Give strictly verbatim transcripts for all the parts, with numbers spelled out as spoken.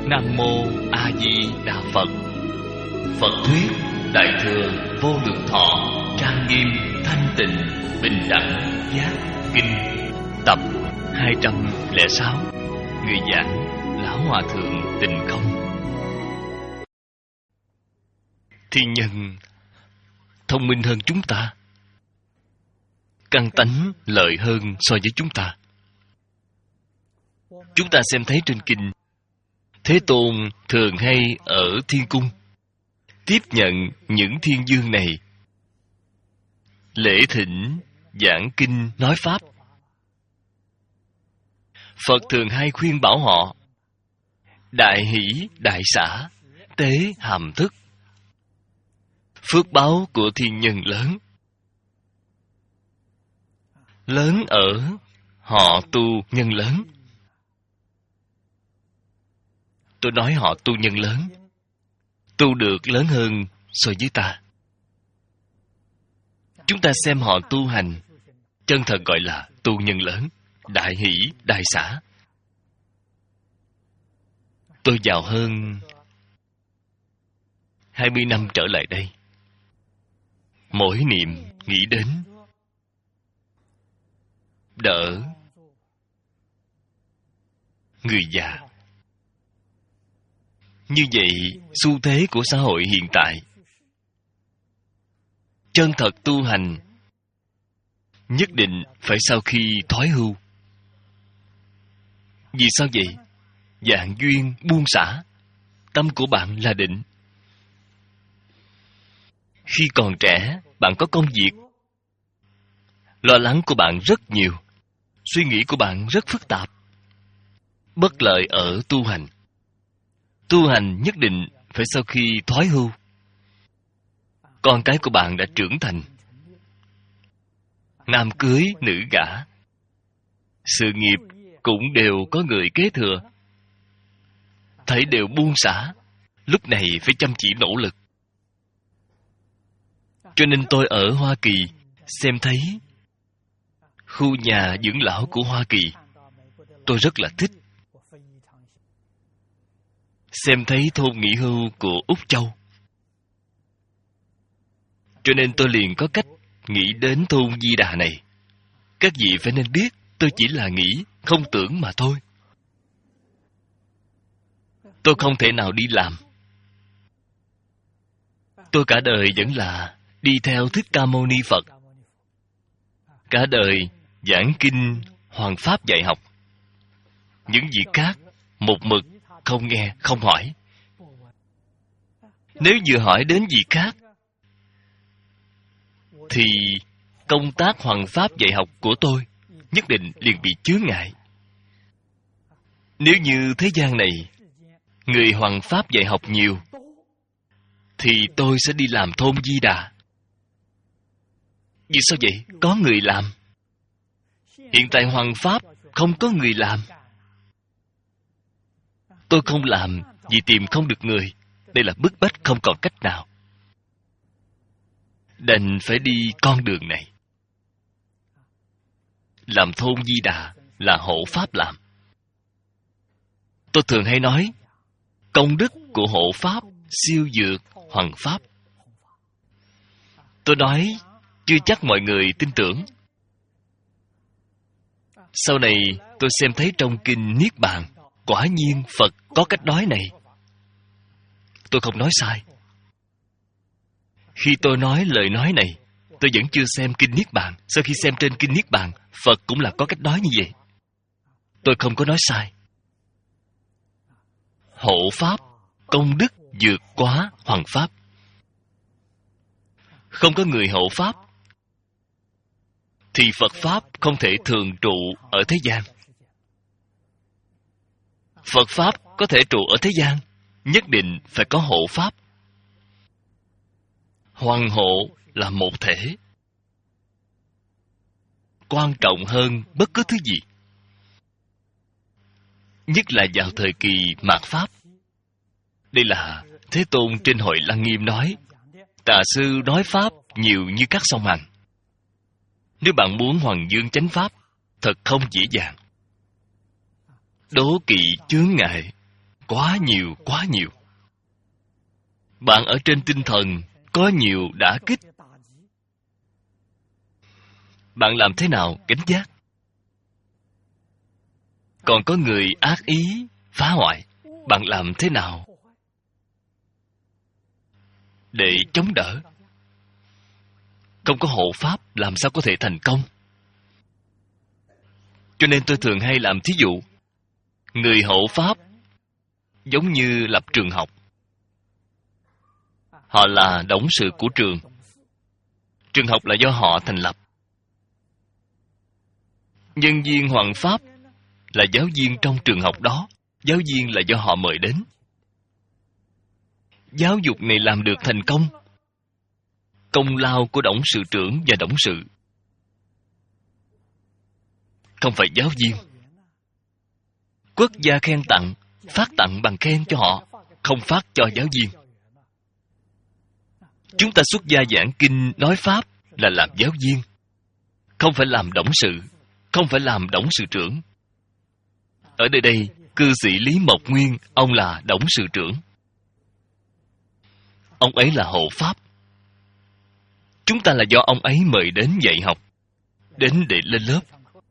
Nam Mô A Di Đà Phật. Phật thuyết Đại thừa vô lượng thọ trang nghiêm thanh tịnh bình đẳng giác kinh tập hai trăm lẻ sáu. Người giảng Lão Hòa Thượng Tịnh Không. Thiên nhân thông minh hơn chúng ta, căn tánh lợi hơn so với chúng ta. Chúng ta xem thấy trên kinh, Thế Tôn thường hay ở thiên cung tiếp nhận những thiên dương này lễ thỉnh giảng kinh nói pháp. Phật thường hay khuyên bảo họ đại hỷ đại xả tế hàm thức. Phước báo của thiên nhân lớn lớn ở họ tu nhân lớn. Tôi nói họ tu nhân lớn, tu được lớn hơn so với ta. Chúng ta xem họ tu hành, chân thật gọi là tu nhân lớn, đại hỷ, đại xả. Tôi giàu hơn hai mươi năm trở lại đây. Mỗi niệm nghĩ đến đỡ người già. Như vậy, xu thế của xã hội hiện tại, chân thật tu hành nhất định phải sau khi thoái hưu. Vì sao vậy? Dạng duyên buông xả, tâm của bạn là định. Khi còn trẻ, bạn có công việc, lo lắng của bạn rất nhiều, suy nghĩ của bạn rất phức tạp, bất lợi ở tu hành. Tu hành nhất định phải sau khi thoái hưu. Con cái của bạn đã trưởng thành, nam cưới nữ gả, sự nghiệp cũng đều có người kế thừa, thấy đều buông xả. Lúc này phải chăm chỉ nỗ lực. Cho nên tôi ở Hoa Kỳ xem thấy khu nhà dưỡng lão của Hoa Kỳ, tôi rất là thích. Xem thấy thôn nghỉ hưu của Úc Châu, cho nên tôi liền có cách nghĩ đến thôn Di Đà này. Các vị phải nên biết, tôi chỉ là nghĩ, không tưởng mà thôi. Tôi không thể nào đi làm. Tôi cả đời vẫn là đi theo Thích Ca Mâu Ni Phật. Cả đời giảng kinh hoằng pháp dạy học. Những việc khác một mực không nghe, không hỏi. Nếu vừa hỏi đến gì khác thì công tác hoằng pháp dạy học của tôi nhất định liền bị chướng ngại. Nếu như thế gian này người hoằng pháp dạy học nhiều thì tôi sẽ đi làm thôn Di Đà. Vì sao vậy? Có người làm. Hiện tại hoằng pháp không có người làm. Tôi không làm vì tìm không được người. Đây là bức bách không còn cách nào. Đành phải đi con đường này. Làm thôn Di Đà là hộ pháp làm. Tôi thường hay nói, công đức của hộ pháp siêu dược hoằng pháp. Tôi nói, chưa chắc mọi người tin tưởng. Sau này tôi xem thấy trong kinh Niết Bàn, quả nhiên Phật có cách nói này. Tôi không nói sai. Khi tôi nói lời nói này, tôi vẫn chưa xem kinh Niết Bàn. Sau khi xem trên kinh Niết Bàn, Phật cũng là có cách nói như vậy. Tôi không có nói sai. Hộ pháp, công đức vượt quá hoằng pháp. Không có người hộ pháp thì Phật pháp không thể thường trụ ở thế gian. Phật pháp có thể trụ ở thế gian, nhất định phải có hộ pháp. Hoằng hộ là một thể, quan trọng hơn bất cứ thứ gì. Nhất là vào thời kỳ mạt pháp. Đây là Thế Tôn trên hội Lăng Nghiêm nói, Tà sư nói pháp nhiều như các sông Hằng. Nếu bạn muốn hoằng dương chánh pháp, thật không dễ dàng. Đố kỵ chướng ngại quá nhiều, quá nhiều. Bạn ở trên tinh thần có nhiều đả kích. Bạn làm thế nào cảnh giác? Còn có người ác ý phá hoại, bạn làm thế nào để chống đỡ? Không có hộ pháp làm sao có thể thành công? Cho nên tôi thường hay làm thí dụ, người hộ pháp giống như lập trường học. Họ là董sự của trường. Trường học là do họ thành lập. Nhân viên hoằng pháp là giáo viên trong trường học đó. Giáo viên là do họ mời đến. Giáo dục này làm được thành công, công lao của董sự trưởng và董sự, không phải giáo viên. Quốc gia khen tặng, phát tặng bằng khen cho họ, không phát cho giáo viên. Chúng ta xuất gia giảng kinh nói pháp là làm giáo viên, không phải làm董sự, không phải làm董sự trưởng. Ở đây đây, cư sĩ Lý Mộc Nguyên, ông là董sự trưởng. Ông ấy là hộ pháp. Chúng ta là do ông ấy mời đến dạy học, đến để lên lớp.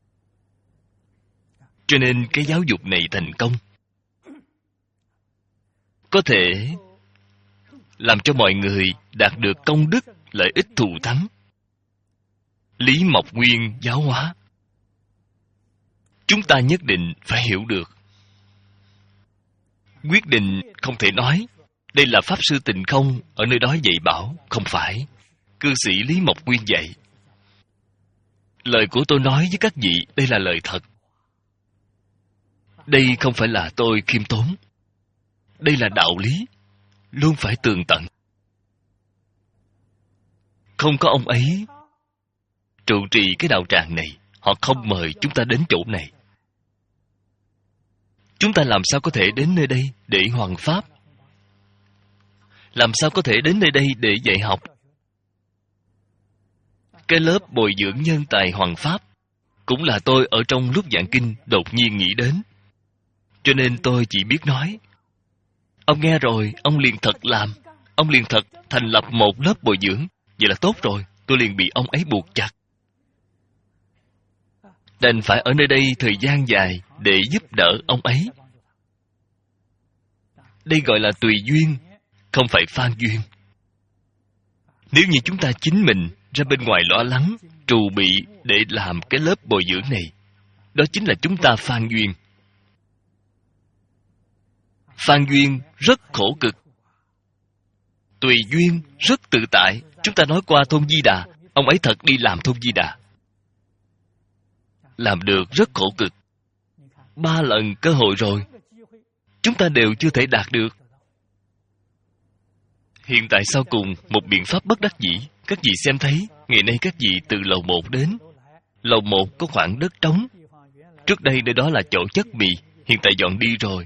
Cho nên cái giáo dục này thành công, có thể làm cho mọi người đạt được công đức, lợi ích thù thắng. Lý Mộc Nguyên giáo hóa, chúng ta nhất định phải hiểu được. Quyết định không thể nói đây là Pháp Sư Tịnh Không ở nơi đó dạy bảo. Không phải. Cư sĩ Lý Mộc Nguyên dạy. Lời của tôi nói với các vị, đây là lời thật. Đây không phải là tôi khiêm tốn. Đây là đạo lý, luôn phải tường tận. Không có ông ấy trụ trì cái đạo tràng này, họ không mời chúng ta đến chỗ này. Chúng ta làm sao có thể đến nơi đây để hoằng pháp? Làm sao có thể đến nơi đây để dạy học? Cái lớp bồi dưỡng nhân tài hoằng pháp cũng là tôi ở trong lúc giảng kinh đột nhiên nghĩ đến. Cho nên tôi chỉ biết nói. Ông nghe rồi, ông liền thật làm. Ông liền thật thành lập một lớp bồi dưỡng. Vậy là tốt rồi, tôi liền bị ông ấy buộc chặt. Đành phải ở nơi đây thời gian dài để giúp đỡ ông ấy. Đây gọi là tùy duyên, không phải phan duyên. Nếu như chúng ta chính mình ra bên ngoài lo lắng, trù bị để làm cái lớp bồi dưỡng này, đó chính là chúng ta phan duyên. Phan duyên rất khổ cực. Tùy duyên rất tự tại. Chúng ta nói qua Thôn Di Đà, ông ấy thật đi làm Thôn Di Đà, làm được rất khổ cực. Ba lần cơ hội rồi, chúng ta đều chưa thể đạt được. Hiện tại sau cùng, một biện pháp bất đắc dĩ. Các vị xem thấy, ngày nay các vị từ lầu một đến. Lầu một có khoảng đất trống. Trước đây nơi đó là chỗ chất mì, hiện tại dọn đi rồi.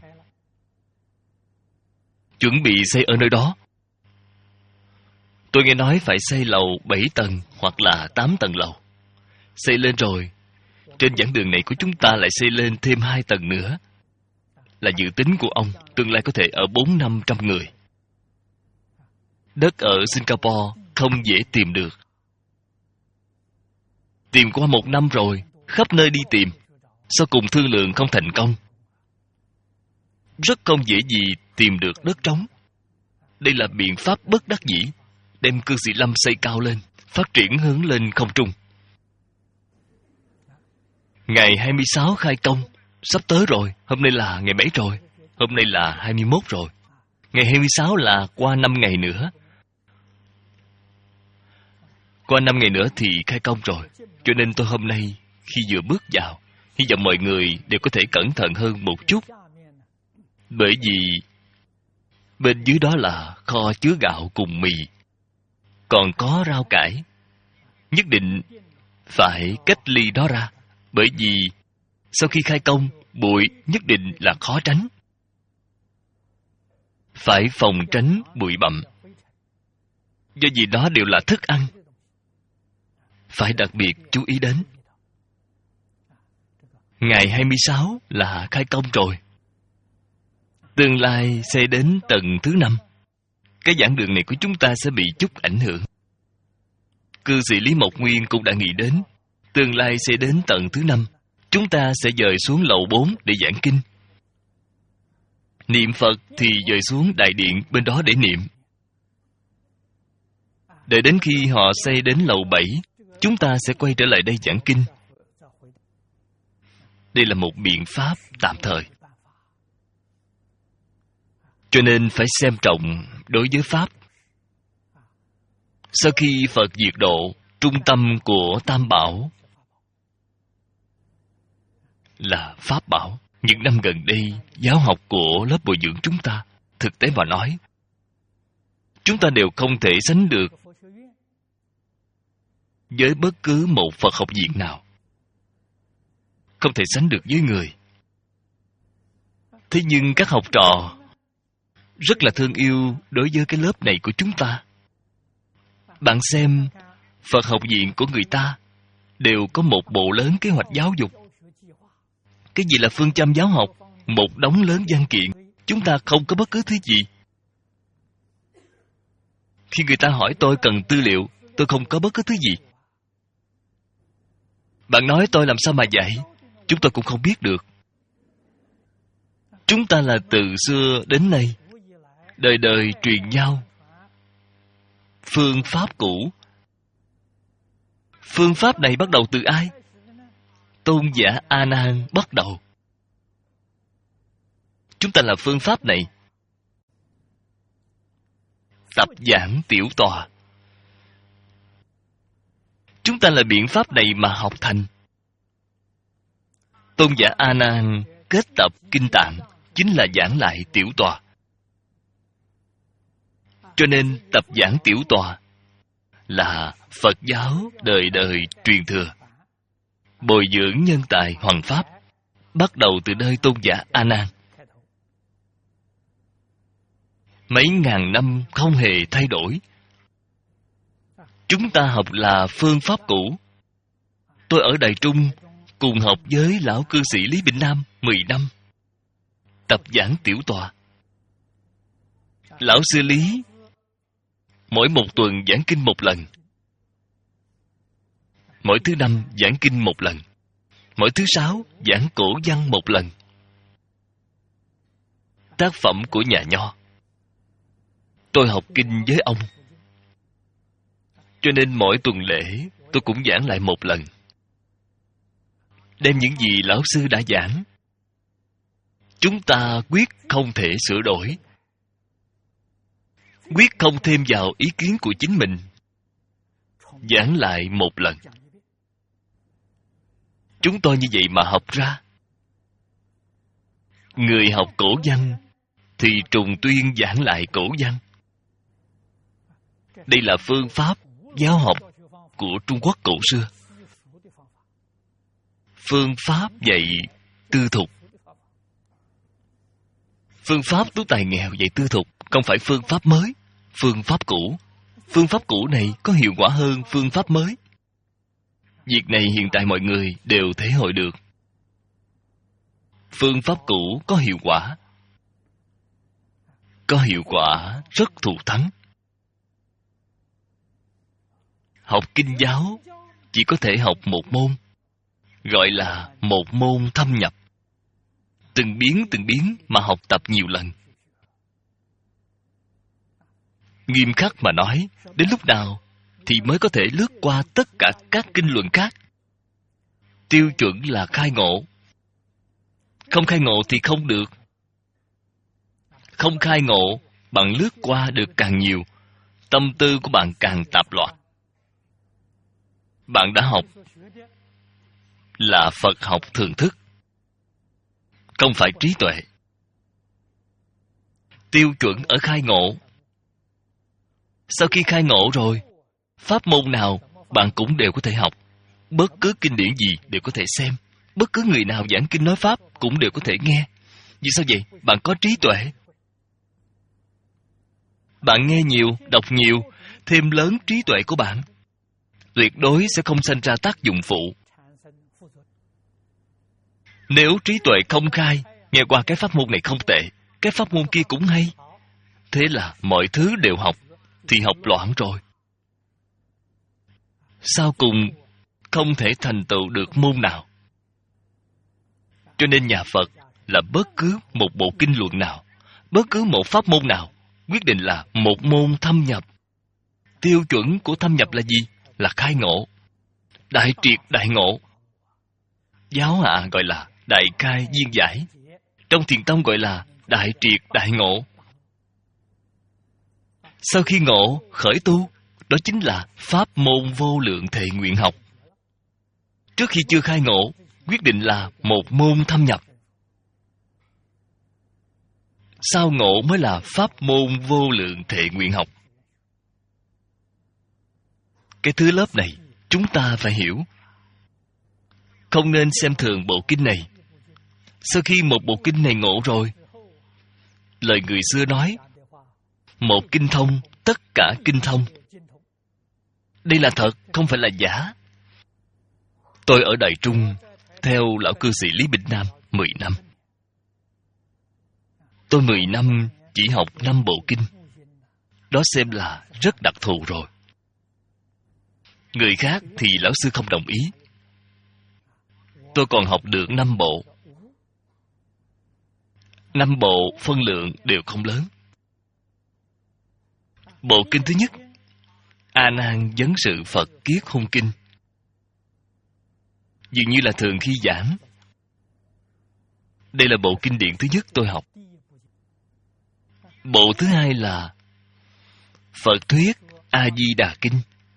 Chuẩn bị xây ở nơi đó. Tôi nghe nói phải xây lầu bảy tầng hoặc là tám tầng lầu. Xây lên rồi, trên giảng đường này của chúng ta lại xây lên thêm hai tầng nữa. Là dự tính của ông, tương lai có thể ở bốn năm trăm người. Đất ở Singapore không dễ tìm được. Tìm qua một năm rồi, khắp nơi đi tìm. Sau cùng thương lượng không thành công. Rất không dễ gì tìm được đất trống. Đây là biện pháp bất đắc dĩ, đem cư sĩ Lâm xây cao lên, phát triển hướng lên không trung. Ngày hai mươi sáu khai công, sắp tới rồi. Hôm nay là ngày mấy rồi? Hôm nay là hai mươi mốt rồi. Ngày hai mươi sáu là qua năm ngày nữa. Qua năm ngày nữa thì khai công rồi. Cho nên tôi hôm nay khi vừa bước vào, hy vọng mọi người đều có thể cẩn thận hơn một chút. Bởi vì bên dưới đó là kho chứa gạo cùng mì, còn có rau cải. Nhất định phải cách ly đó ra. Bởi vì sau khi khai công, bụi nhất định là khó tránh. Phải phòng tránh bụi bặm. Do vì đó đều là thức ăn, phải đặc biệt chú ý đến. Ngày hai mươi sáu là khai công rồi. Tương lai sẽ đến tầng thứ năm. Cái giảng đường này của chúng ta sẽ bị chút ảnh hưởng. Cư sĩ Lý Mộc Nguyên cũng đã nghĩ đến tương lai sẽ đến tầng thứ năm, chúng ta sẽ dời xuống lầu bốn để giảng kinh. Niệm Phật thì dời xuống đại điện bên đó để niệm. Đợi đến khi họ xây đến lầu bảy, chúng ta sẽ quay trở lại đây giảng kinh. Đây là một biện pháp tạm thời. Cho nên phải xem trọng đối với Pháp. Sau khi Phật diệt độ, trung tâm của Tam Bảo là Pháp Bảo. Những năm gần đây, giáo học của lớp bồi dưỡng chúng ta, thực tế mà nói, chúng ta đều không thể sánh được với bất cứ một Phật học viện nào. Không thể sánh được với người. Thế nhưng các học trò rất là thương yêu đối với cái lớp này của chúng ta. Bạn xem, Phật học viện của người ta đều có một bộ lớn kế hoạch giáo dục. Cái gì là phương châm giáo học? Một đống lớn văn kiện. Chúng ta không có bất cứ thứ gì. Khi người ta hỏi tôi cần tư liệu, tôi không có bất cứ thứ gì. Bạn nói tôi làm sao mà dạy? Chúng tôi cũng không biết được. Chúng ta là từ xưa đến nay, đời đời truyền nhau phương pháp cũ. Phương pháp này bắt đầu từ ai? Tôn giả A Nan bắt đầu. Chúng ta là phương pháp này. Tập giảng tiểu tòa. Chúng ta là biện pháp này mà học thành. Tôn giả A Nan kết tập kinh tạng chính là giảng lại tiểu tòa. Cho nên tập giảng tiểu tòa là Phật giáo đời đời truyền thừa, bồi dưỡng nhân tài hoằng pháp, bắt đầu từ nơi tôn giả A Nan. Mấy ngàn năm không hề thay đổi. Chúng ta học là phương pháp cũ. Tôi ở Đài Trung cùng học với lão cư sĩ Lý Bình Nam mười năm. Tập giảng tiểu tòa. Lão sư Lý mỗi một tuần giảng kinh một lần. Mỗi thứ năm giảng kinh một lần. Mỗi thứ sáu giảng cổ văn một lần. Tác phẩm của nhà Nho. Tôi học kinh với ông. Cho nên mỗi tuần lễ tôi cũng giảng lại một lần. Đem những gì lão sư đã giảng, chúng ta quyết không thể sửa đổi, quyết không thêm vào ý kiến của chính mình, giảng lại một lần. Chúng tôi như vậy mà học ra. Người học cổ văn thì trùng tuyên giảng lại cổ văn. Đây là phương pháp giáo học của Trung Quốc cổ xưa. Phương pháp dạy tư thục. Phương pháp tú tài nghèo dạy tư thục không phải phương pháp mới, phương pháp cũ. Phương pháp cũ này có hiệu quả hơn phương pháp mới. Việc này hiện tại mọi người đều thể hội được. Phương pháp cũ có hiệu quả. Có hiệu quả rất thù thắng. Học kinh giáo chỉ có thể học một môn, gọi là một môn thâm nhập. Từng biến từng biến mà học tập nhiều lần. Nghiêm khắc mà nói, đến lúc nào thì mới có thể lướt qua tất cả các kinh luận khác. Tiêu chuẩn là khai ngộ. Không khai ngộ thì không được. Không khai ngộ, bạn lướt qua được càng nhiều, tâm tư của bạn càng tạp loạn. Bạn đã học là Phật học thường thức, không phải trí tuệ. Tiêu chuẩn ở khai ngộ. Sau khi khai ngộ rồi, pháp môn nào bạn cũng đều có thể học. Bất cứ kinh điển gì đều có thể xem. Bất cứ người nào giảng kinh nói pháp cũng đều có thể nghe. Vì sao vậy? Bạn có trí tuệ. Bạn nghe nhiều, đọc nhiều, thêm lớn trí tuệ của bạn, tuyệt đối sẽ không sanh ra tác dụng phụ. Nếu trí tuệ không khai, nghe qua cái pháp môn này không tệ, cái pháp môn kia cũng hay. Thế là mọi thứ đều học, thì học loạn rồi. Sau cùng không thể thành tựu được môn nào. Cho nên nhà Phật là bất cứ một bộ kinh luận nào, bất cứ một pháp môn nào, quyết định là một môn thâm nhập. Tiêu chuẩn của thâm nhập là gì? Là khai ngộ. Đại triệt đại ngộ. Giáo hạ gọi là đại khai viên giải. Trong Thiền tông gọi là đại triệt đại ngộ. Sau khi ngộ, khởi tu, đó chính là pháp môn vô lượng thệ nguyện học. Trước khi chưa khai ngộ, quyết định là một môn thâm nhập. Sau ngộ mới là pháp môn vô lượng thệ nguyện học. Cái thứ lớp này, chúng ta phải hiểu. Không nên xem thường bộ kinh này. Sau khi một bộ kinh này ngộ rồi, lời người xưa nói, một kinh thông, tất cả kinh thông. Đây là thật, không phải là giả. Tôi ở Đài Trung, theo lão cư sĩ Lý Bình Nam, mười năm. Tôi mười năm chỉ học năm bộ kinh. Đó xem là rất đặc thù rồi. Người khác thì lão sư không đồng ý. Tôi còn học được năm bộ. Năm bộ phân lượng đều không lớn. Bộ kinh thứ nhất, A Nan Vấn Sự Phật Kiết Hôn Kinh, dường như là thường khi giảng. Đây là bộ kinh điển thứ nhất tôi học. Bộ thứ hai là Phật Thuyết A Di Đà Kinh.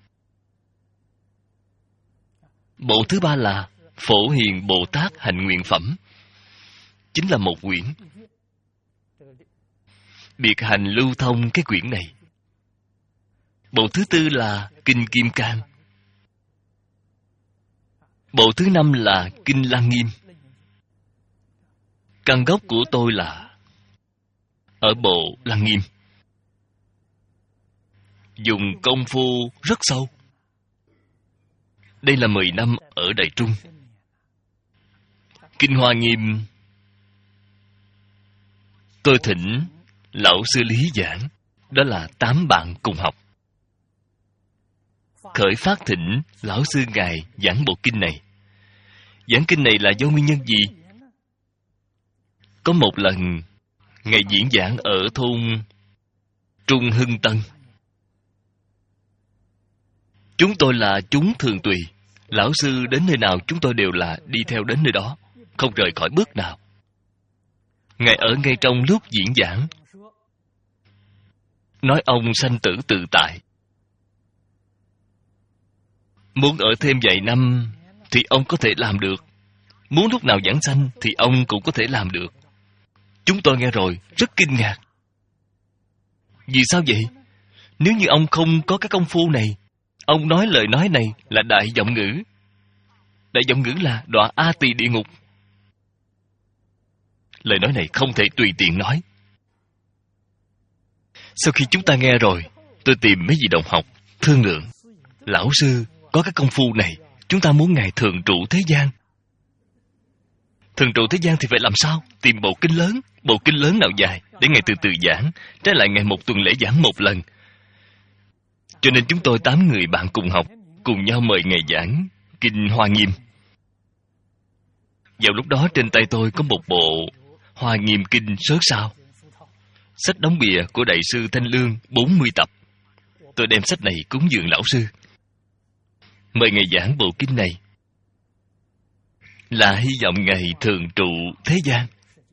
Bộ thứ ba là Phổ Hiền Bồ Tát Hạnh Nguyện Phẩm, chính là một quyển. Biệt hành lưu thông cái quyển này. Bộ thứ tư là Kinh Kim Cang. Bộ thứ năm là Kinh Lăng Nghiêm. Căn gốc của tôi là ở bộ Lăng Nghiêm. Dùng công phu rất sâu. Đây là mười năm ở Đài Trung. Kinh Hoa Nghiêm tôi thỉnh lão sư Lý giảng. Đó là tám bạn cùng học. Khởi phát thỉnh lão sư ngài giảng bộ kinh này. Giảng kinh này là do nguyên nhân gì? Có một lần ngài diễn giảng ở thôn Trung Hưng Tân. Chúng tôi là chúng thường tùy. Lão sư đến nơi nào chúng tôi đều là đi theo đến nơi đó, không rời khỏi bước nào. Ngài ở ngay trong lúc diễn giảng, nói ông sanh tử tự tại. Muốn ở thêm vài năm thì ông có thể làm được. Muốn lúc nào giảng sanh thì ông cũng có thể làm được. Chúng tôi nghe rồi rất kinh ngạc. Vì sao vậy? Nếu như ông không có cái công phu này, ông nói lời nói này là đại giọng ngữ. Đại giọng ngữ là đọa A Tỳ địa ngục. Lời nói này không thể tùy tiện nói. Sau khi chúng ta nghe rồi, tôi tìm mấy vị đồng học thương lượng. Lão sư có cái công phu này, chúng ta muốn ngài thường trụ thế gian. Thường trụ thế gian thì phải làm sao? Tìm bộ kinh lớn. Bộ kinh lớn nào dài để ngài từ từ giảng. Trái lại ngài một tuần lễ giảng một lần. Cho nên chúng tôi tám người bạn cùng học, cùng nhau mời ngài giảng Kinh Hoa Nghiêm. Vào lúc đó trên tay tôi có một bộ Hoa Nghiêm Kinh sớ sao. Sách đóng bìa của Đại sư Thanh Lương bốn mươi tập. Tôi đem sách này cúng dường lão sư. Mời ngài giảng bộ kinh này là hy vọng ngài thường trụ thế gian.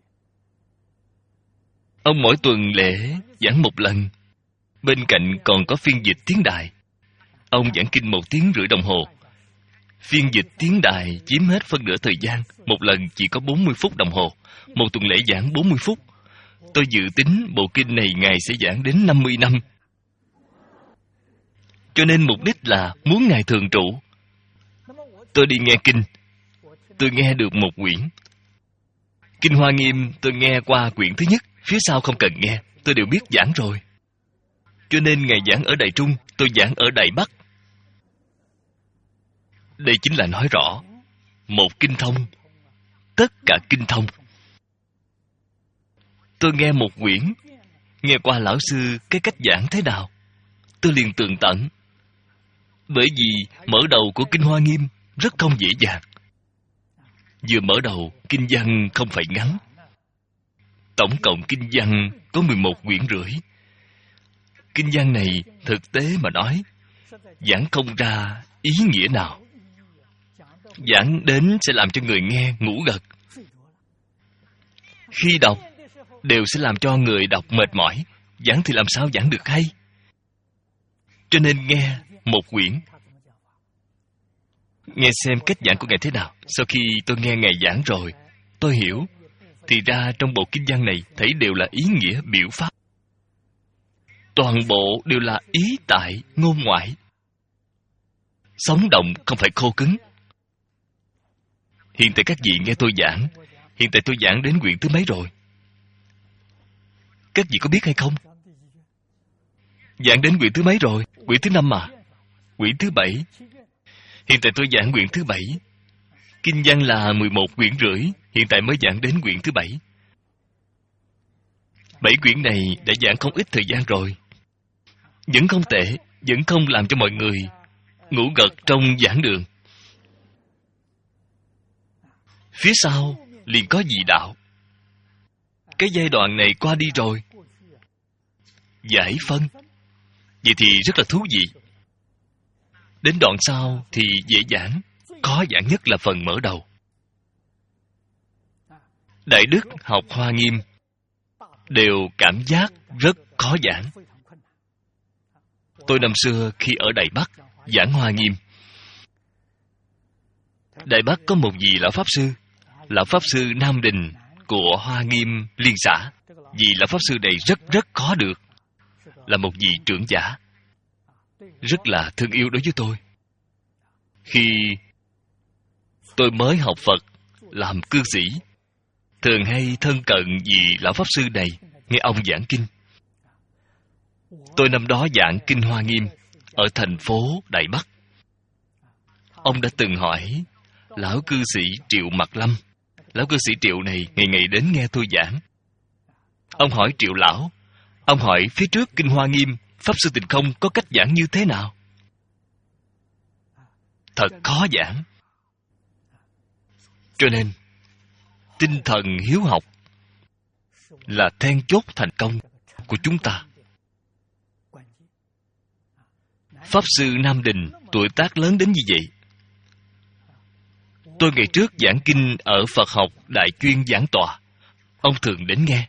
Ông mỗi tuần lễ giảng một lần. Bên cạnh còn có phiên dịch tiếng Đài. Ông giảng kinh một tiếng rưỡi đồng hồ. Phiên dịch tiếng Đài chiếm hết phân nửa thời gian. Một lần chỉ có bốn mươi phút đồng hồ. Một tuần lễ giảng bốn mươi phút. Tôi dự tính bộ kinh này ngài sẽ giảng đến năm mươi năm. Cho nên mục đích là muốn ngài thường trụ. Tôi đi nghe kinh. Tôi nghe được một quyển. Kinh Hoa Nghiêm tôi nghe qua quyển thứ nhất. Phía sau không cần nghe, tôi đều biết giảng rồi. Cho nên ngài giảng ở Đài Trung, tôi giảng ở Đài Bắc. Đây chính là nói rõ một kinh thông, tất cả kinh thông. Tôi nghe một quyển, nghe qua lão sư cái cách giảng thế nào, tôi liền tường tận. Bởi vì mở đầu của Kinh Hoa Nghiêm rất không dễ dàng. Vừa mở đầu, kinh văn không phải ngắn. Tổng cộng kinh văn có mười một quyển rưỡi. Kinh văn này thực tế mà nói, giảng không ra ý nghĩa nào. Giảng đến sẽ làm cho người nghe ngủ gật. Khi đọc, đều sẽ làm cho người đọc mệt mỏi. Giảng thì làm sao giảng được hay? Cho nên nghe một quyển, nghe xem cách giảng của Ngài thế nào. Sau khi tôi nghe Ngài giảng rồi, tôi hiểu, thì ra trong bộ kinh văn này thấy đều là ý nghĩa biểu pháp. Toàn bộ đều là ý tại ngôn ngoại. Sống động, không phải khô cứng. Hiện tại các vị nghe tôi giảng, hiện tại tôi giảng đến quyển thứ mấy rồi? Các vị có biết hay không? Giảng đến quyển thứ mấy rồi? Quyển thứ năm mà. Quyển thứ bảy. Hiện tại tôi giảng quyển thứ bảy. Kinh văn là mười một quyển rưỡi, hiện tại mới giảng đến quyển thứ bảy. Bảy quyển này đã giảng không ít thời gian rồi. Vẫn không tệ, vẫn không làm cho mọi người ngủ gật trong giảng đường. Phía sau liền có dị đạo. Cái giai đoạn này qua đi rồi. Giải phân. Vậy thì rất là thú vị. Đến đoạn sau thì dễ giảng. Khó giảng nhất là phần mở đầu. Đại đức học Hoa Nghiêm đều cảm giác rất khó giảng. Tôi năm xưa khi ở Đài Bắc giảng Hoa Nghiêm, Đài Bắc có một vị lão Pháp Sư, lão Pháp Sư Nam Đình của Hoa Nghiêm Liên xã. Vị lão Pháp Sư này rất rất khó được, là một vị trưởng giả, rất là thương yêu đối với tôi. Khi tôi mới học Phật, làm cư sĩ, thường hay thân cận vị lão Pháp Sư này, nghe ông giảng kinh. Tôi năm đó giảng Kinh Hoa Nghiêm ở thành phố Đài Bắc. Ông đã từng hỏi lão cư sĩ Triệu Mạc Lâm. Lão cư sĩ Triệu này ngày ngày đến nghe tôi giảng. Ông hỏi Triệu lão, ông hỏi phía trước Kinh Hoa Nghiêm Pháp Sư Tịnh Không có cách giảng như thế nào? Thật khó giảng. Cho nên tinh thần hiếu học là then chốt thành công của chúng ta. Pháp Sư Nam Đình tuổi tác lớn đến như vậy. Tôi ngày trước giảng kinh ở Phật học Đại Chuyên giảng tòa, ông thường đến nghe.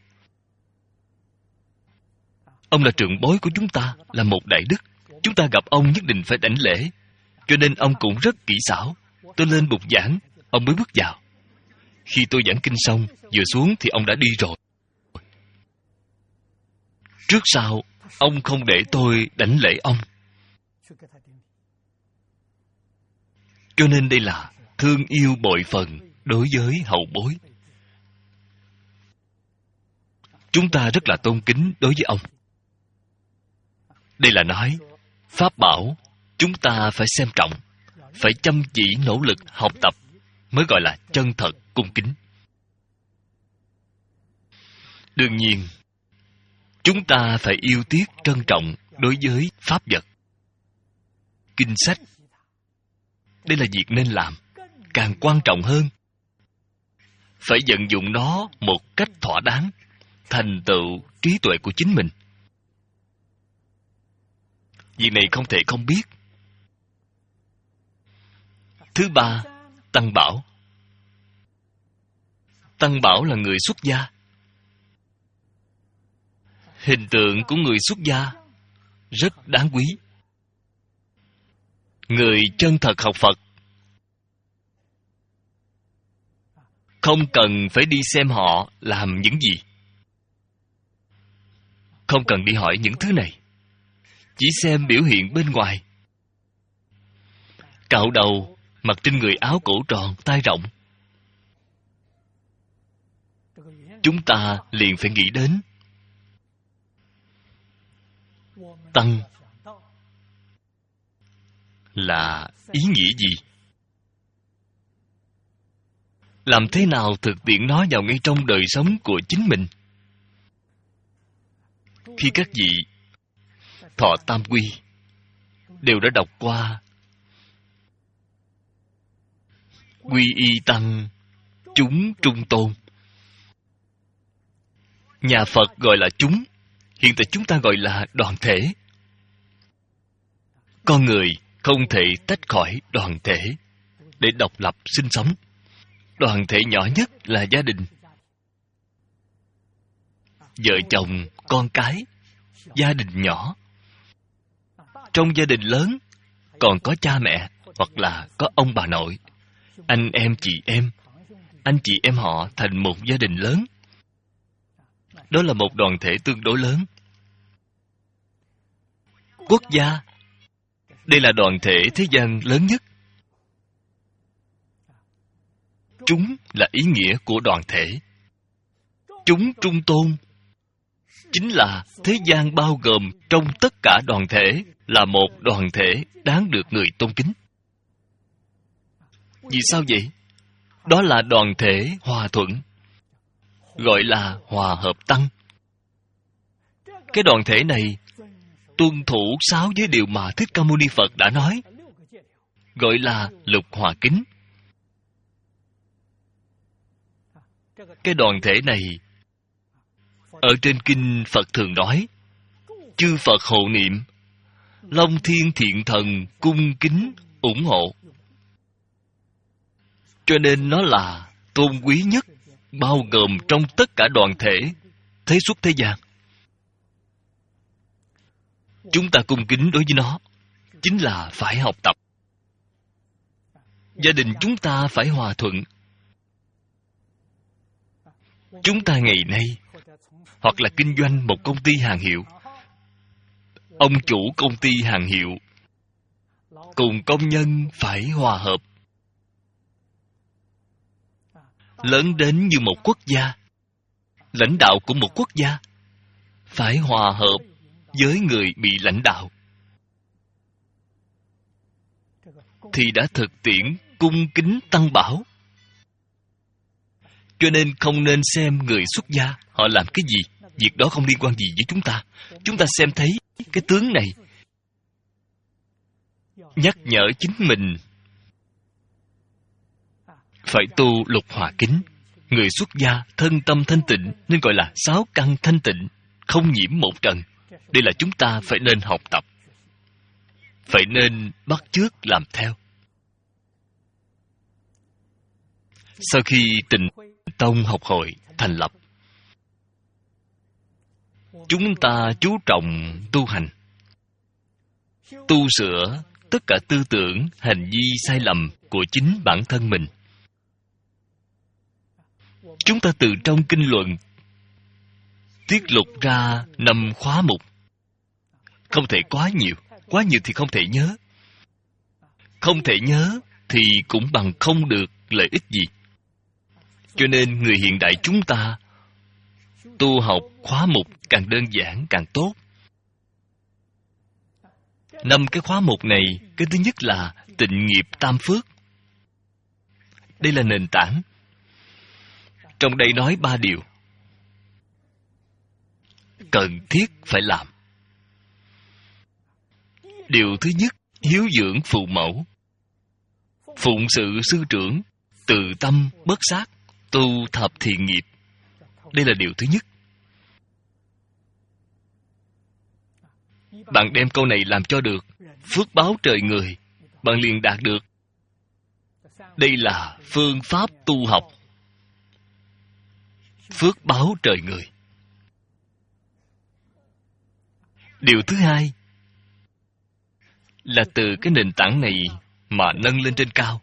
Ông là trưởng bối của chúng ta, là một đại đức. Chúng ta gặp ông nhất định phải đảnh lễ. Cho nên ông cũng rất kỹ xảo. Tôi lên bục giảng, ông mới bước vào. Khi tôi giảng kinh xong, vừa xuống thì ông đã đi rồi. Trước sau, ông không để tôi đảnh lễ ông. Cho nên đây là thương yêu bội phần đối với hậu bối. Chúng ta rất là tôn kính đối với ông. Đây là nói, Pháp bảo, chúng ta phải xem trọng, phải chăm chỉ nỗ lực học tập, mới gọi là chân thật cung kính. Đương nhiên, chúng ta phải yêu tiếc trân trọng đối với Pháp vật. Kinh sách, đây là việc nên làm. Càng quan trọng hơn, phải vận dụng nó một cách thỏa đáng, thành tựu trí tuệ của chính mình. Việc này không thể không biết. Thứ ba, Tăng Bảo. Tăng Bảo là người xuất gia. Hình tượng của người xuất gia rất đáng quý. Người chân thật học Phật không cần phải đi xem họ làm những gì, không cần đi hỏi những thứ này, chỉ xem biểu hiện bên ngoài. Cạo đầu, mặc trên người áo cổ tròn, tay rộng, chúng ta liền phải nghĩ đến Tăng là ý nghĩa gì? Làm thế nào thực tiễn nó vào ngay trong đời sống của chính mình? Khi các vị thọ tam quy đều đã đọc qua quy y tăng chúng trung tôn. Nhà Phật gọi là chúng, hiện tại chúng ta gọi là đoàn thể. Con người không thể tách khỏi đoàn thể để độc lập sinh sống. Đoàn thể nhỏ nhất là gia đình. Vợ chồng, con cái, gia đình nhỏ. Trong gia đình lớn còn có cha mẹ hoặc là có ông bà nội, anh em chị em, anh chị em họ thành một gia đình lớn. Đó là một đoàn thể tương đối lớn. Quốc gia, đây là đoàn thể thế gian lớn nhất. Chúng là ý nghĩa của đoàn thể. Chúng trung tôn chính là thế gian bao gồm trong tất cả đoàn thể là một đoàn thể đáng được người tôn kính. Vì sao vậy? Đó là đoàn thể hòa thuận, gọi là hòa hợp tăng. Cái đoàn thể này tuân thủ sáu giới điều mà Thích Ca Mâu Ni Phật đã nói, gọi là lục hòa kính. Cái đoàn thể này ở trên kinh Phật thường nói, chư Phật hộ niệm, Long Thiên Thiện Thần cung kính ủng hộ. Cho nên nó là tôn quý nhất, bao gồm trong tất cả đoàn thể thế xuất thế gian. Chúng ta cung kính đối với nó chính là phải học tập. Gia đình chúng ta phải hòa thuận. Chúng ta ngày nay hoặc là kinh doanh một công ty hàng hiệu, ông chủ công ty hàng hiệu cùng công nhân phải hòa hợp. Lớn đến như một quốc gia, lãnh đạo của một quốc gia phải hòa hợp với người bị lãnh đạo, thì đã thực tiễn cung kính tăng bảo. Cho nên không nên xem người xuất gia họ làm cái gì, việc đó không liên quan gì với chúng ta. Chúng ta xem thấy cái tướng này, nhắc nhở chính mình phải tu lục hòa kính. Người xuất gia thân tâm thanh tịnh nên gọi là sáu căn thanh tịnh, không nhiễm một trần. Đây là chúng ta phải nên học tập, phải nên bắt chước làm theo. Sau khi Tịnh Tông học hội thành lập, chúng ta chú trọng tu hành, tu sửa tất cả tư tưởng, hành vi sai lầm của chính bản thân mình. Chúng ta từ trong kinh luận tiết lục ra năm khóa mục. Không thể quá nhiều, quá nhiều thì không thể nhớ. Không thể nhớ thì cũng bằng không được lợi ích gì. Cho nên người hiện đại chúng ta tu học khóa mục càng đơn giản càng tốt. Năm cái khóa mục này, cái thứ nhất là tịnh nghiệp tam phước. Đây là nền tảng. Trong đây nói ba điều cần thiết phải làm. Điều thứ nhất, hiếu dưỡng phụ mẫu, phụng sự sư trưởng, từ tâm bất sát, tu thập thiện nghiệp. Đây là điều thứ nhất. Bạn đem câu này làm cho được, phước báo trời người, bạn liền đạt được. Đây là phương pháp tu học. Phước báo trời người. Điều thứ hai là từ cái nền tảng này mà nâng lên trên cao.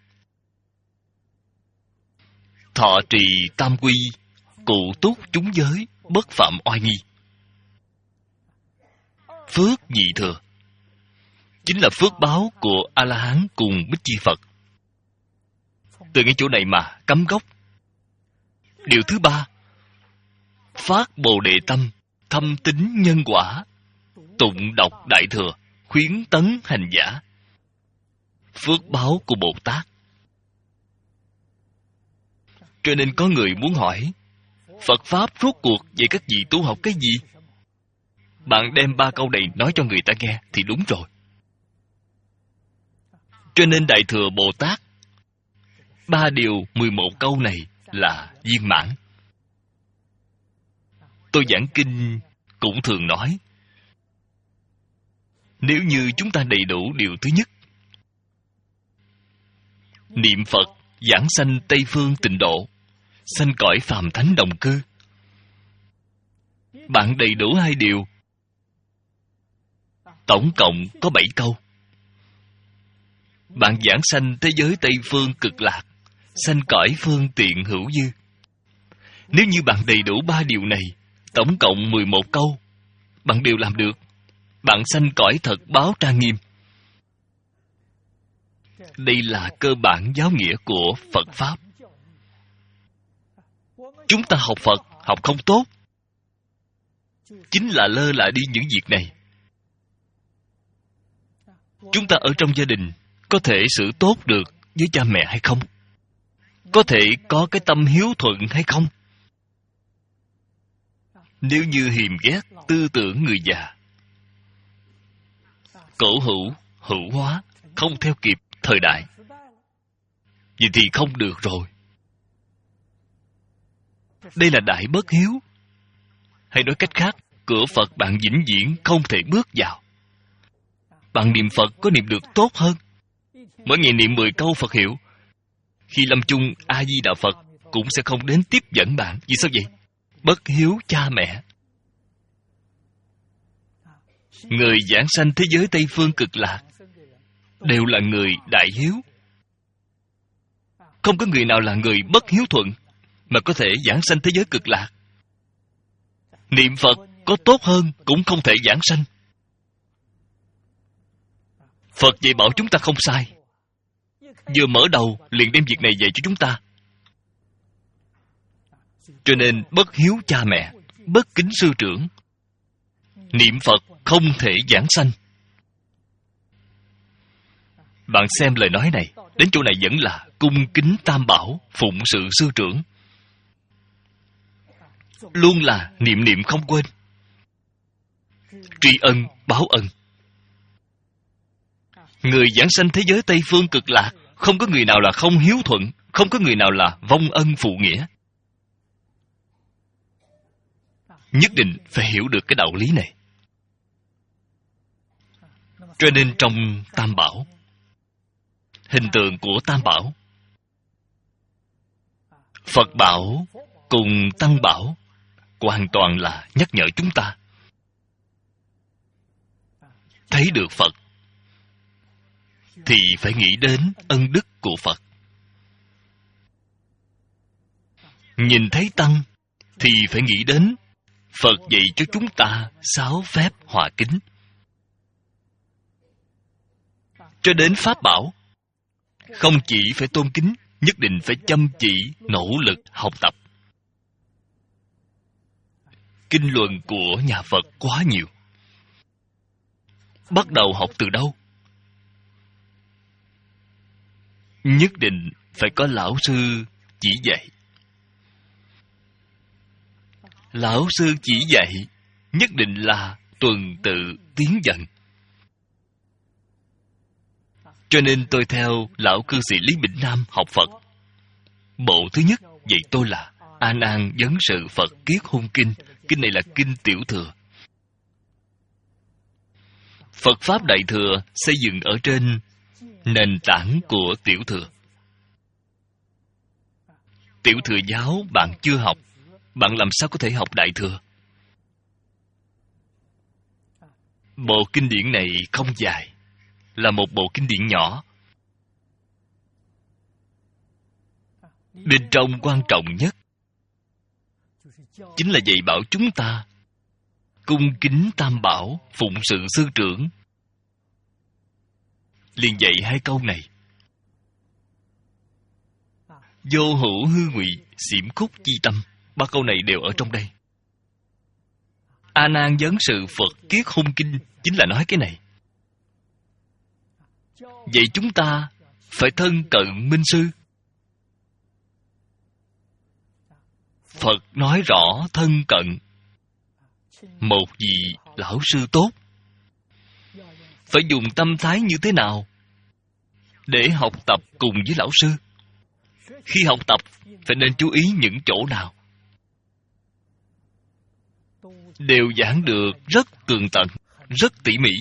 Thọ trì tam quy, cụ túc chúng giới, bất phạm oai nghi. Phước nhị thừa chính là phước báo của A-la-hán cùng Bích Chi Phật. Từ cái chỗ này mà cắm gốc. Điều thứ ba, phát bồ đề tâm, thâm tín nhân quả, tụng đọc đại thừa, khuyến tấn hành giả. Phước báo của Bồ Tát. Cho nên có người muốn hỏi, Phật Pháp rốt cuộc vậy các vị tu học cái gì? Bạn đem ba câu này nói cho người ta nghe thì đúng rồi. Cho nên Đại Thừa Bồ Tát, ba điều mười một câu này là viên mãn. Tôi giảng kinh cũng thường nói, nếu như chúng ta đầy đủ điều thứ nhất, niệm Phật giảng sanh Tây Phương Tịnh Độ, sanh cõi phàm thánh đồng cư, bạn đầy đủ hai điều, tổng cộng có bảy câu. Bạn giảng sanh thế giới Tây Phương Cực Lạc, sanh cõi phương tiện hữu dư. Nếu như bạn đầy đủ ba điều này, tổng cộng mười một câu, bạn đều làm được. Bạn sanh cõi thật báo trang nghiêm. Đây là cơ bản giáo nghĩa của Phật Pháp. Chúng ta học Phật, học không tốt, chính là lơ là đi những việc này. Chúng ta ở trong gia đình có thể xử tốt được với cha mẹ hay không? Có thể có cái tâm hiếu thuận hay không? Nếu như hiềm ghét tư tưởng người già, cổ hữu, hữu hóa, không theo kịp thời đại, vậy thì không được rồi. Đây là đại bất hiếu. Hay nói cách khác, cửa Phật bạn vĩnh viễn không thể bước vào. Bạn niệm Phật có niệm được tốt hơn. Mỗi ngày niệm mười câu Phật hiệu, khi lâm chung A-di-đà Phật cũng sẽ không đến tiếp dẫn bạn. Vì sao vậy? Bất hiếu cha mẹ. Người giảng sanh thế giới Tây Phương Cực Lạc đều là người đại hiếu. Không có người nào là người bất hiếu thuận mà có thể giảng sanh thế giới Cực Lạc. Niệm Phật có tốt hơn cũng không thể giảng sanh. Phật dạy bảo chúng ta không sai. Vừa mở đầu liền đem việc này dạy cho chúng ta. Cho nên bất hiếu cha mẹ, bất kính sư trưởng, niệm Phật không thể giảng sanh. Bạn xem lời nói này, đến chỗ này vẫn là cung kính tam bảo, phụng sự sư trưởng. Luôn là niệm niệm không quên. Tri ân, báo ân. Người giảng sanh thế giới Tây Phương Cực Lạc, không có người nào là không hiếu thuận, không có người nào là vong ân phụ nghĩa. Nhất định phải hiểu được cái đạo lý này. Cho nên trong Tam Bảo, hình tượng của Tam Bảo, Phật Bảo cùng Tăng Bảo hoàn toàn là nhắc nhở chúng ta thấy được Phật thì phải nghĩ đến ân đức của Phật. Nhìn thấy Tăng thì phải nghĩ đến Phật dạy cho chúng ta sáu phép hòa kính. Cho đến Pháp Bảo, không chỉ phải tôn kính, nhất định phải chăm chỉ, nỗ lực học tập. Kinh luận của nhà Phật quá nhiều. Bắt đầu học từ đâu? Nhất định phải có lão sư chỉ dạy. Lão sư chỉ dạy nhất định là tuần tự tiến dần. Cho nên tôi theo lão cư sĩ Lý Bỉnh Nam học Phật. Bộ thứ nhất dạy tôi là A Nan Vấn Sự Phật Kiết Hung Kinh. Kinh này là kinh Tiểu Thừa. Phật Pháp Đại Thừa xây dựng ở trên nền tảng của Tiểu Thừa. Tiểu Thừa giáo bạn chưa học, bạn làm sao có thể học Đại Thừa? Bộ kinh điển này không dài, là một bộ kinh điển nhỏ. Bên trong quan trọng nhất chính là dạy bảo chúng ta cung kính tam bảo, phụng sự sư trưởng. Liền dạy hai câu này: vô hữu hư ngụy, xiểm khúc chi tâm. Ba câu này đều ở trong đây. A Nan Vấn Sự Phật Kiết Hung Kinh chính là nói cái này. Vậy chúng ta phải thân cận minh sư. Phật nói rõ thân cận, một vị lão sư tốt phải dùng tâm thái như thế nào để học tập cùng với lão sư? Khi học tập phải nên chú ý những chỗ nào? Đều giảng được rất tường tận, rất tỉ mỉ.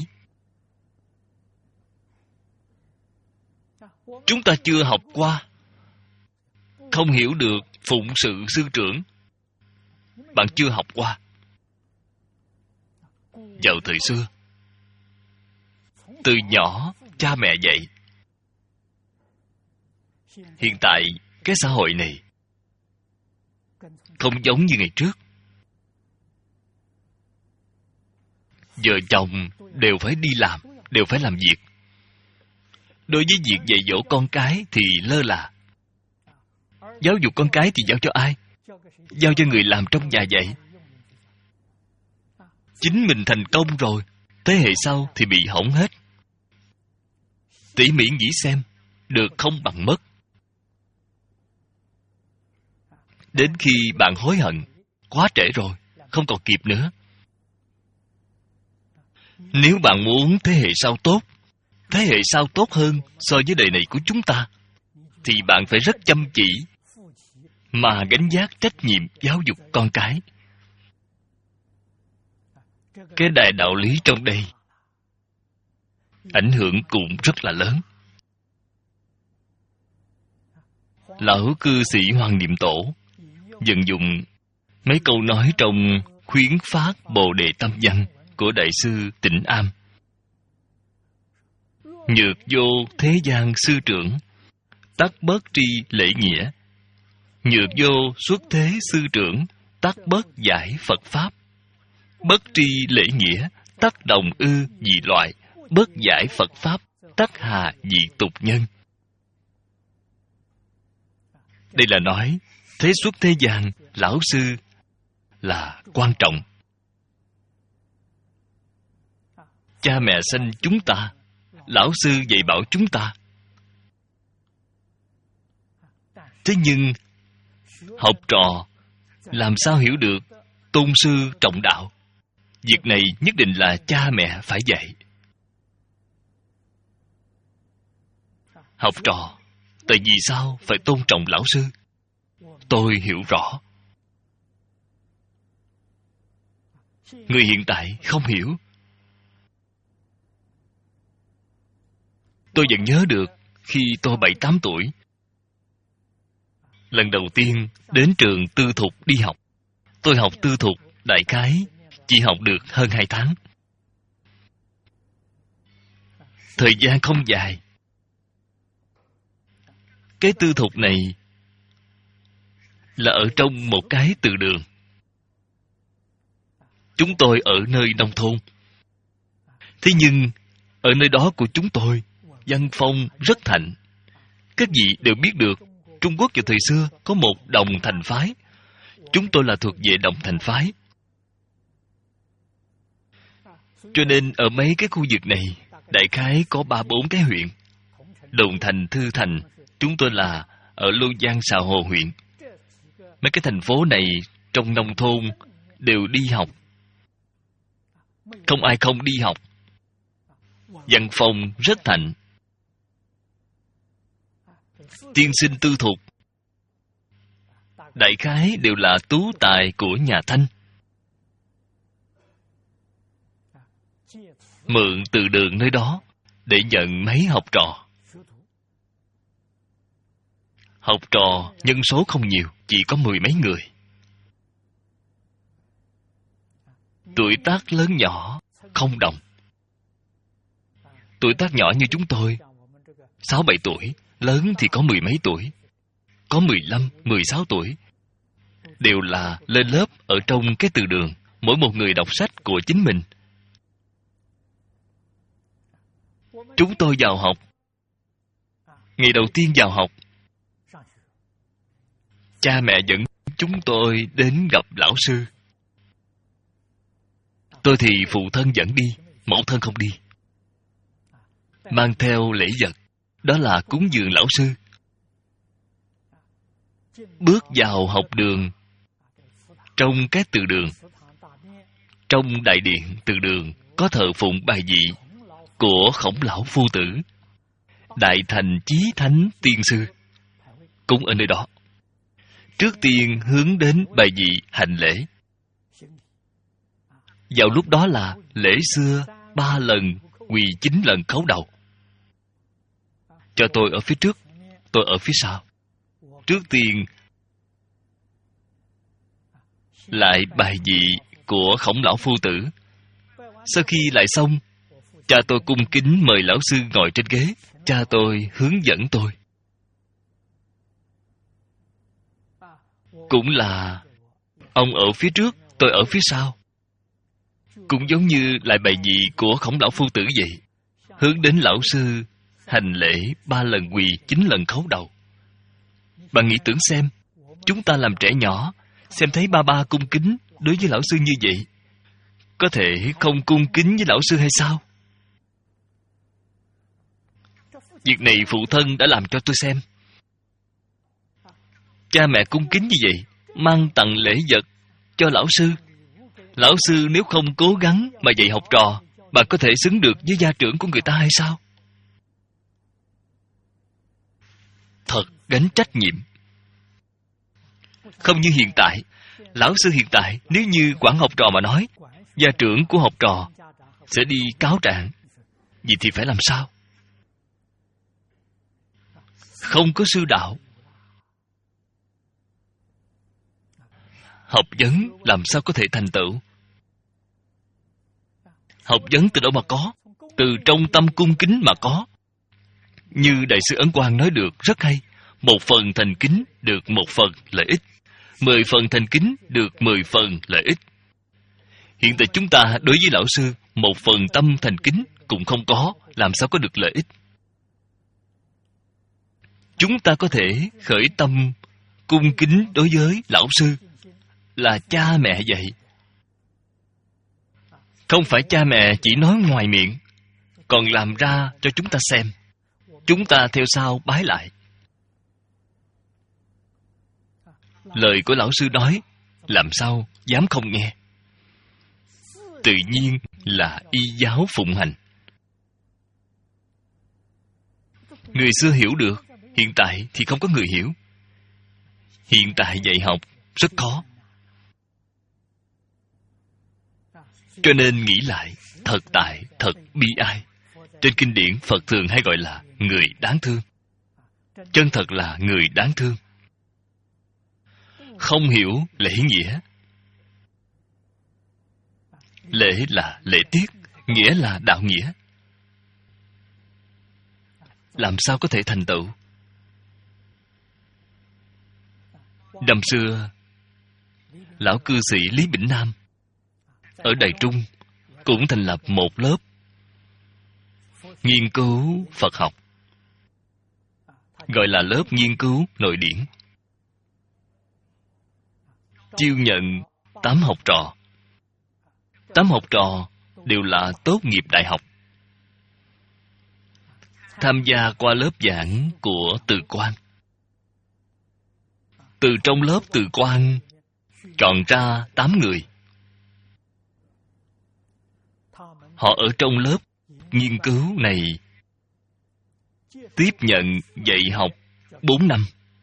Chúng ta chưa học qua, không hiểu được phụng sự sư trưởng. Bạn chưa học qua. Vào thời xưa, từ nhỏ cha mẹ dạy. Hiện tại cái xã hội này không giống như ngày trước. Vợ chồng đều phải đi làm, đều phải làm việc. Đối với việc dạy dỗ con cái thì lơ là. Giáo dục con cái thì giao cho ai? Giao cho người làm trong nhà dạy. Chính mình thành công rồi, thế hệ sau thì bị hỏng hết. Tỉ mỉ nghĩ xem, được không bằng mất. Đến khi bạn hối hận, quá trễ rồi, không còn kịp nữa. Nếu bạn muốn thế hệ sau tốt, thế hệ sau tốt hơn so với đời này của chúng ta, thì bạn phải rất chăm chỉ mà gánh vác trách nhiệm giáo dục con cái. Cái đại đạo lý trong đây ảnh hưởng cũng rất là lớn. Lão cư sĩ Hoàng Niệm Tổ vận dụng mấy câu nói trong Khuyến Phát Bồ Đề Tâm Văn của Đại sư Tịnh Am. Nhược vô thế gian sư trưởng, tắc bất tri lễ nghĩa. Nhược vô xuất thế sư trưởng, tắc bất giải Phật Pháp. Bất tri lễ nghĩa, tắc đồng ư dị loại. Bất giải Phật Pháp, tắc hà dị tục nhân. Đây là nói, thế xuất thế gian, lão sư là quan trọng. Cha mẹ sanh chúng ta, lão sư dạy bảo chúng ta. Thế nhưng, học trò làm sao hiểu được tôn sư trọng đạo? Việc này nhất định là cha mẹ phải dạy. Học trò, tại vì sao phải tôn trọng lão sư? Tôi hiểu rõ. Người hiện tại không hiểu. Tôi vẫn nhớ được khi tôi bảy tám tuổi, lần đầu tiên đến trường tư thục đi học. Tôi học tư thục đại khái chỉ học được hơn hai tháng. Thời gian không dài. Cái tư thục này là ở trong một cái từ đường. Chúng tôi ở nơi nông thôn. Thế nhưng, ở nơi đó của chúng tôi, văn phong rất thạnh. Các vị đều biết được, Trung Quốc vào thời xưa có một Đồng Thành phái. Chúng tôi là thuộc về Đồng Thành phái. Cho nên ở mấy cái khu vực này, đại khái có ba bốn cái huyện. Đồng Thành, Thư Thành, chúng tôi là ở Lô Giang, Sào Hồ huyện. Mấy cái thành phố này trong nông thôn đều đi học. Không ai không đi học. Văn phong rất thạnh. Tiên sinh tư thục đại khái đều là tú tài của nhà Thanh. Mượn từ đường nơi đó để nhận mấy học trò. Học trò nhân số không nhiều, chỉ có mười mấy người. Tuổi tác lớn nhỏ không đồng. Tuổi tác nhỏ như chúng tôi, sáu bảy tuổi, lớn thì có mười mấy tuổi, có mười lăm, mười sáu tuổi. Đều là lên lớp ở trong cái từ đường, mỗi một người đọc sách của chính mình. Chúng tôi vào học. Ngày đầu tiên vào học, cha mẹ dẫn chúng tôi đến gặp lão sư. Tôi thì phụ thân dẫn đi, mẫu thân không đi. Mang theo lễ vật, đó là cúng dường lão sư. Bước vào học đường, trong cái từ đường, Trong đại điện Từ Đường có thờ phụng bài vị của Khổng Lão Phu Tử, Đại Thành Chí Thánh Tiên Sư, cúng ở nơi đó. Trước tiên hướng đến bài vị hành lễ. Vào lúc đó là lễ xưa ba lần quỳ chín lần khấu đầu. Cho tôi ở phía trước, tôi ở phía sau. Trước tiên lại bài vị của Khổng Lão Phu Tử. Sau khi lại xong, cha tôi cung kính mời lão sư ngồi trên ghế. Cha tôi hướng dẫn tôi. Cũng là ông ở phía trước, tôi ở phía sau. Cũng giống như lại bài vị của Khổng Lão Phu Tử vậy. Hướng đến lão sư hành lễ ba lần quỳ chín lần khấu đầu. Bạn nghĩ tưởng xem, chúng ta làm trẻ nhỏ, xem thấy ba ba cung kính đối với lão sư như vậy, có thể không cung kính với lão sư hay sao? Việc này phụ thân đã làm cho tôi xem. Cha mẹ cung kính như vậy, mang tặng lễ vật cho lão sư. Lão sư nếu không cố gắng mà dạy học trò, bạn có thể xứng được với gia trưởng của người ta hay sao? Thật gánh trách nhiệm. Không như hiện tại, lão sư hiện tại nếu như quản học trò mà nói, gia trưởng của học trò sẽ đi cáo trạng. Vậy thì phải làm sao? Không có sư đạo, học vấn làm sao có thể thành tựu? Học vấn từ đâu mà có? Từ trong tâm cung kính mà có. Như Đại sư Ấn Quang nói được rất hay, một phần thành kính được một phần lợi ích, mười phần thành kính được mười phần lợi ích. Hiện tại chúng ta đối với lão sư, một phần tâm thành kính cũng không có, làm sao có được lợi ích? Chúng ta có thể khởi tâm cung kính đối với lão sư, là cha mẹ vậy. Không phải cha mẹ chỉ nói ngoài miệng, còn làm ra cho chúng ta xem. Chúng ta theo sau bái lại. Lời của lão sư nói, làm sao dám không nghe? Tự nhiên là y giáo phụng hành. Người xưa hiểu được, hiện tại thì không có người hiểu. Hiện tại dạy học rất khó. Cho nên nghĩ lại, thật tại, thật bi ai. Trên kinh điển Phật thường hay gọi là người đáng thương. Chân thật là người đáng thương. Không hiểu lễ nghĩa. Lễ là lễ tiết, nghĩa là đạo nghĩa. Làm sao có thể thành tựu? Năm xưa, lão cư sĩ Lý Bỉnh Nam ở Đài Trung cũng thành lập một lớp nghiên cứu Phật học, gọi là lớp nghiên cứu nội điển. Chiêu nhận tám học trò. Tám học trò đều là tốt nghiệp đại học. Tham gia qua lớp giảng của Từ Quang. Từ trong lớp Từ Quang chọn ra tám người. Họ ở trong lớp nghiên cứu này tiếp nhận dạy học bốn năm.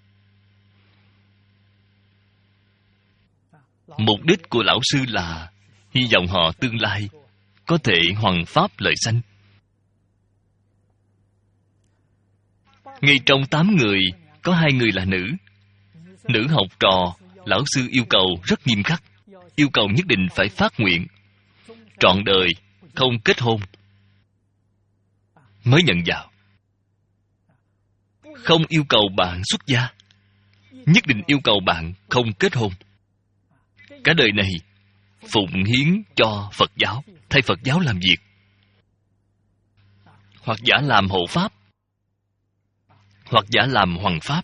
Mục đích của lão sư là hy vọng họ tương lai có thể hoằng pháp lợi sanh. Ngay trong tám người, có hai người là nữ. Nữ học trò, lão sư yêu cầu rất nghiêm khắc, yêu cầu nhất định phải phát nguyện, trọn đời không kết hôn mới nhận vào. Không yêu cầu bạn xuất gia, nhất định yêu cầu bạn không kết hôn. Cả đời này phụng hiến cho Phật giáo, thay Phật giáo làm việc, hoặc giả làm hộ pháp, hoặc giả làm hoằng pháp.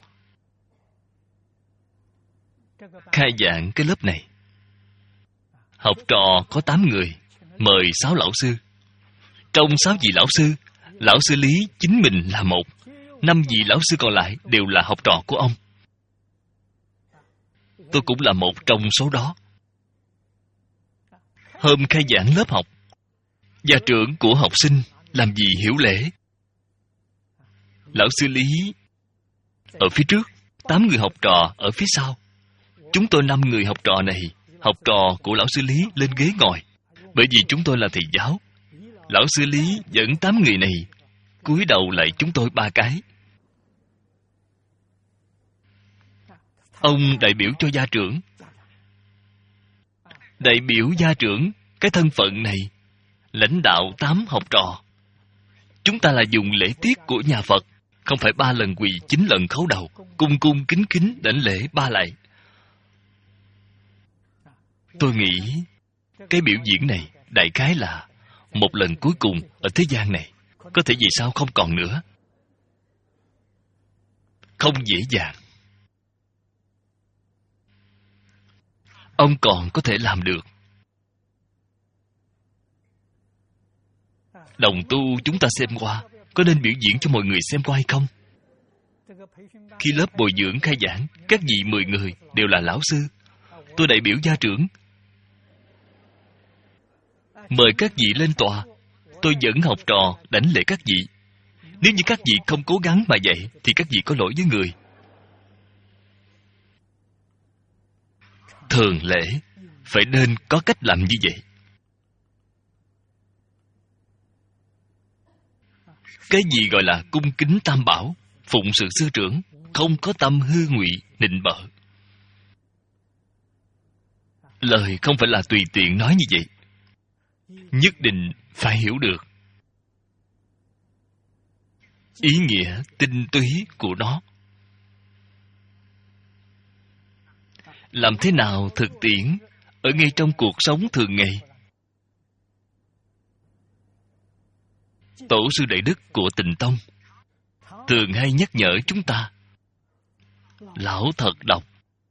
Khai giảng cái lớp này, học trò có tám người, mời sáu lão sư. Trong sáu vị lão sư, lão sư Lý chính mình là một, năm vị lão sư còn lại đều là học trò của ông. Tôi cũng là một trong số đó. Hôm khai giảng lớp học, gia trưởng của học sinh làm gì hiểu lễ. Lão sư Lý ở phía trước, tám người học trò ở phía sau. Chúng tôi năm người học trò này, học trò của lão sư Lý lên ghế ngồi. Bởi vì chúng tôi là thầy giáo, lão sư Lý dẫn tám người này cúi đầu lại chúng tôi ba cái. Ông đại biểu cho gia trưởng. Đại biểu gia trưởng, cái thân phận này, lãnh đạo tám học trò. Chúng ta là dùng lễ tiết của nhà Phật, không phải ba lần quỳ, chín lần khấu đầu, cung cung kính kính đảnh lễ ba lạy. Tôi nghĩ cái biểu diễn này đại khái là một lần cuối cùng ở thế gian này. Có thể vì sao không còn nữa. Không dễ dàng. Ông còn có thể làm được. Đồng tu chúng ta xem qua, có nên biểu diễn cho mọi người xem qua hay không? Khi lớp bồi dưỡng khai giảng, các vị mười người đều là lão sư. Tôi đại biểu gia trưởng, mời các vị lên tòa. Tôi dẫn học trò đảnh lễ các vị. Nếu như các vị không cố gắng mà dạy, thì các vị có lỗi với người. Thường lễ phải nên có cách làm như vậy. Cái gì gọi là cung kính tam bảo, phụng sự sư trưởng, không có tâm hư ngụy nịnh bợ. Lời không phải là tùy tiện nói như vậy. Nhất định phải hiểu được ý nghĩa tinh túy của nó. Làm thế nào thực tiễn ở ngay trong cuộc sống thường ngày. Tổ sư Đại Đức của Tịnh Tông thường hay nhắc nhở chúng ta: lão thật độc,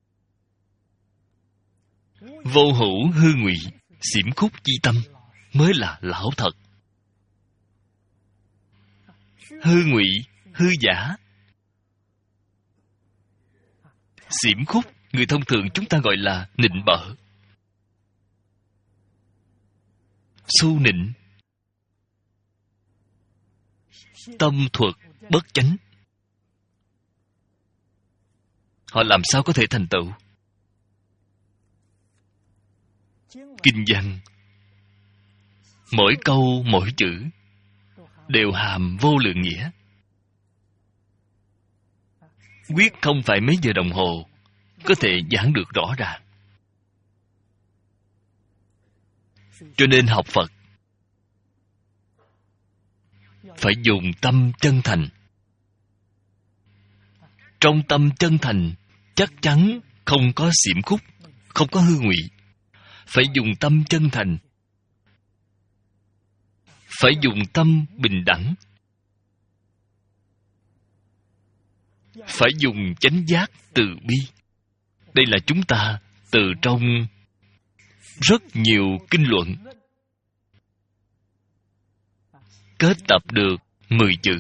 vô hữu hư ngụy, xiểm khúc chi tâm mới là lão thật. Hư ngụy, hư giả, xiểm khúc, người thông thường chúng ta gọi là nịnh bợ. Xu nịnh, tâm thuật bất chánh. Họ làm sao có thể thành tựu? Kinh văn, mỗi câu mỗi chữ đều hàm vô lượng nghĩa. Quyết không phải mấy giờ đồng hồ có thể giảng được rõ ràng. Cho nên học Phật phải dùng tâm chân thành. Trong tâm chân thành chắc chắn không có xiểm khúc, không có hư ngụy. Phải dùng tâm chân thành, phải dùng tâm bình đẳng, phải dùng chánh giác từ bi. Đây là chúng ta từ trong rất nhiều kinh luận kết tập được mười chữ.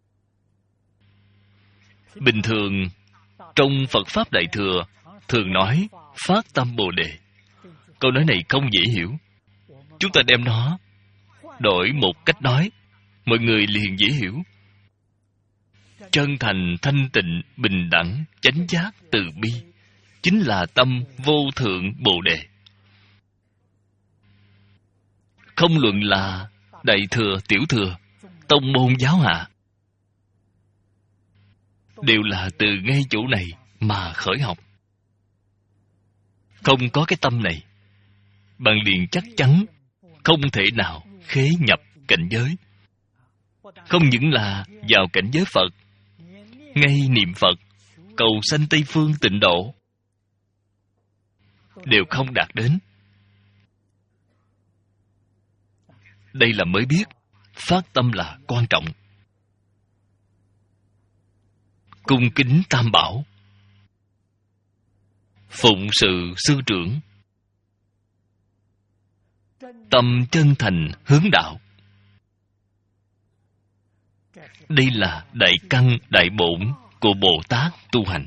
Bình thường trong Phật Pháp Đại Thừa thường nói phát tâm Bồ Đề. Câu nói này không dễ hiểu. Chúng ta đem nó đổi một cách nói, mọi người liền dễ hiểu. Chân thành, thanh tịnh, bình đẳng, chánh giác, từ bi chính là tâm vô thượng Bồ Đề. Không luận là Đại Thừa, Tiểu Thừa, tông môn giáo hạ, đều là từ ngay chỗ này mà khởi học. Không có cái tâm này, bạn liền chắc chắn không thể nào khế nhập cảnh giới. Không những là vào cảnh giới Phật, ngay niệm Phật, cầu sanh Tây Phương tịnh độ đều không đạt đến. Đây là mới biết phát tâm là quan trọng. Cung kính tam bảo, phụng sự sư trưởng, tâm chân thành hướng đạo. Đây là đại căn đại bổn của Bồ Tát tu hành.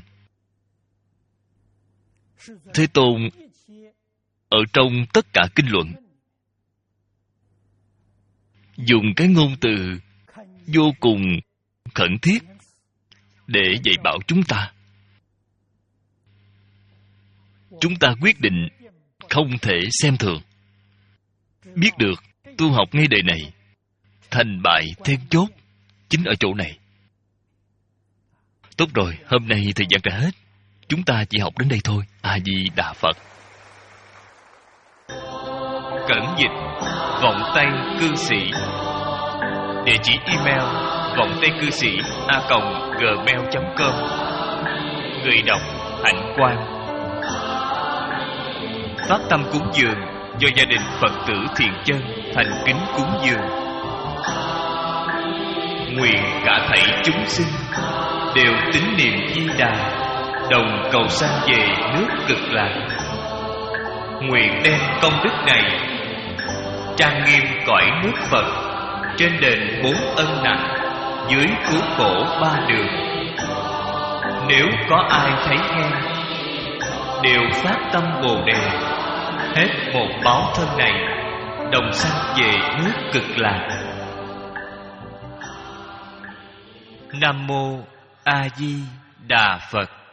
Thế Tôn ở trong tất cả kinh luận dùng cái ngôn từ vô cùng khẩn thiết để dạy bảo chúng ta. Chúng ta quyết định không thể xem thường. Biết được tu học ngay đời này, thành bại then chốt chính ở chỗ này. Tốt rồi, hôm nay thời gian đã hết. Chúng ta chỉ học đến đây thôi. A Di Đà Phật. Cẩn dịch Vọng Tây Cư Sĩ. Địa chỉ email vọng tây cư sĩ a còng gmail chấm com. Người đọc Hạnh Quang. Phát tâm cúng dường do gia đình Phật tử Thiện Chân thành kính cúng dường. Nguyện cả thảy chúng sinh đều tín niệm Di Đà, đồng cầu sanh về nước Cực Lạc. Nguyện đem công đức này trang nghiêm cõi nước Phật, trên đền bốn ân nặng, dưới cứu khổ ba đường. Nếu có ai thấy nghe, đều phát tâm Bồ Đề, hết một báo thân này, đồng sanh về nước Cực Lạc. Nam mô A Di Đà Phật.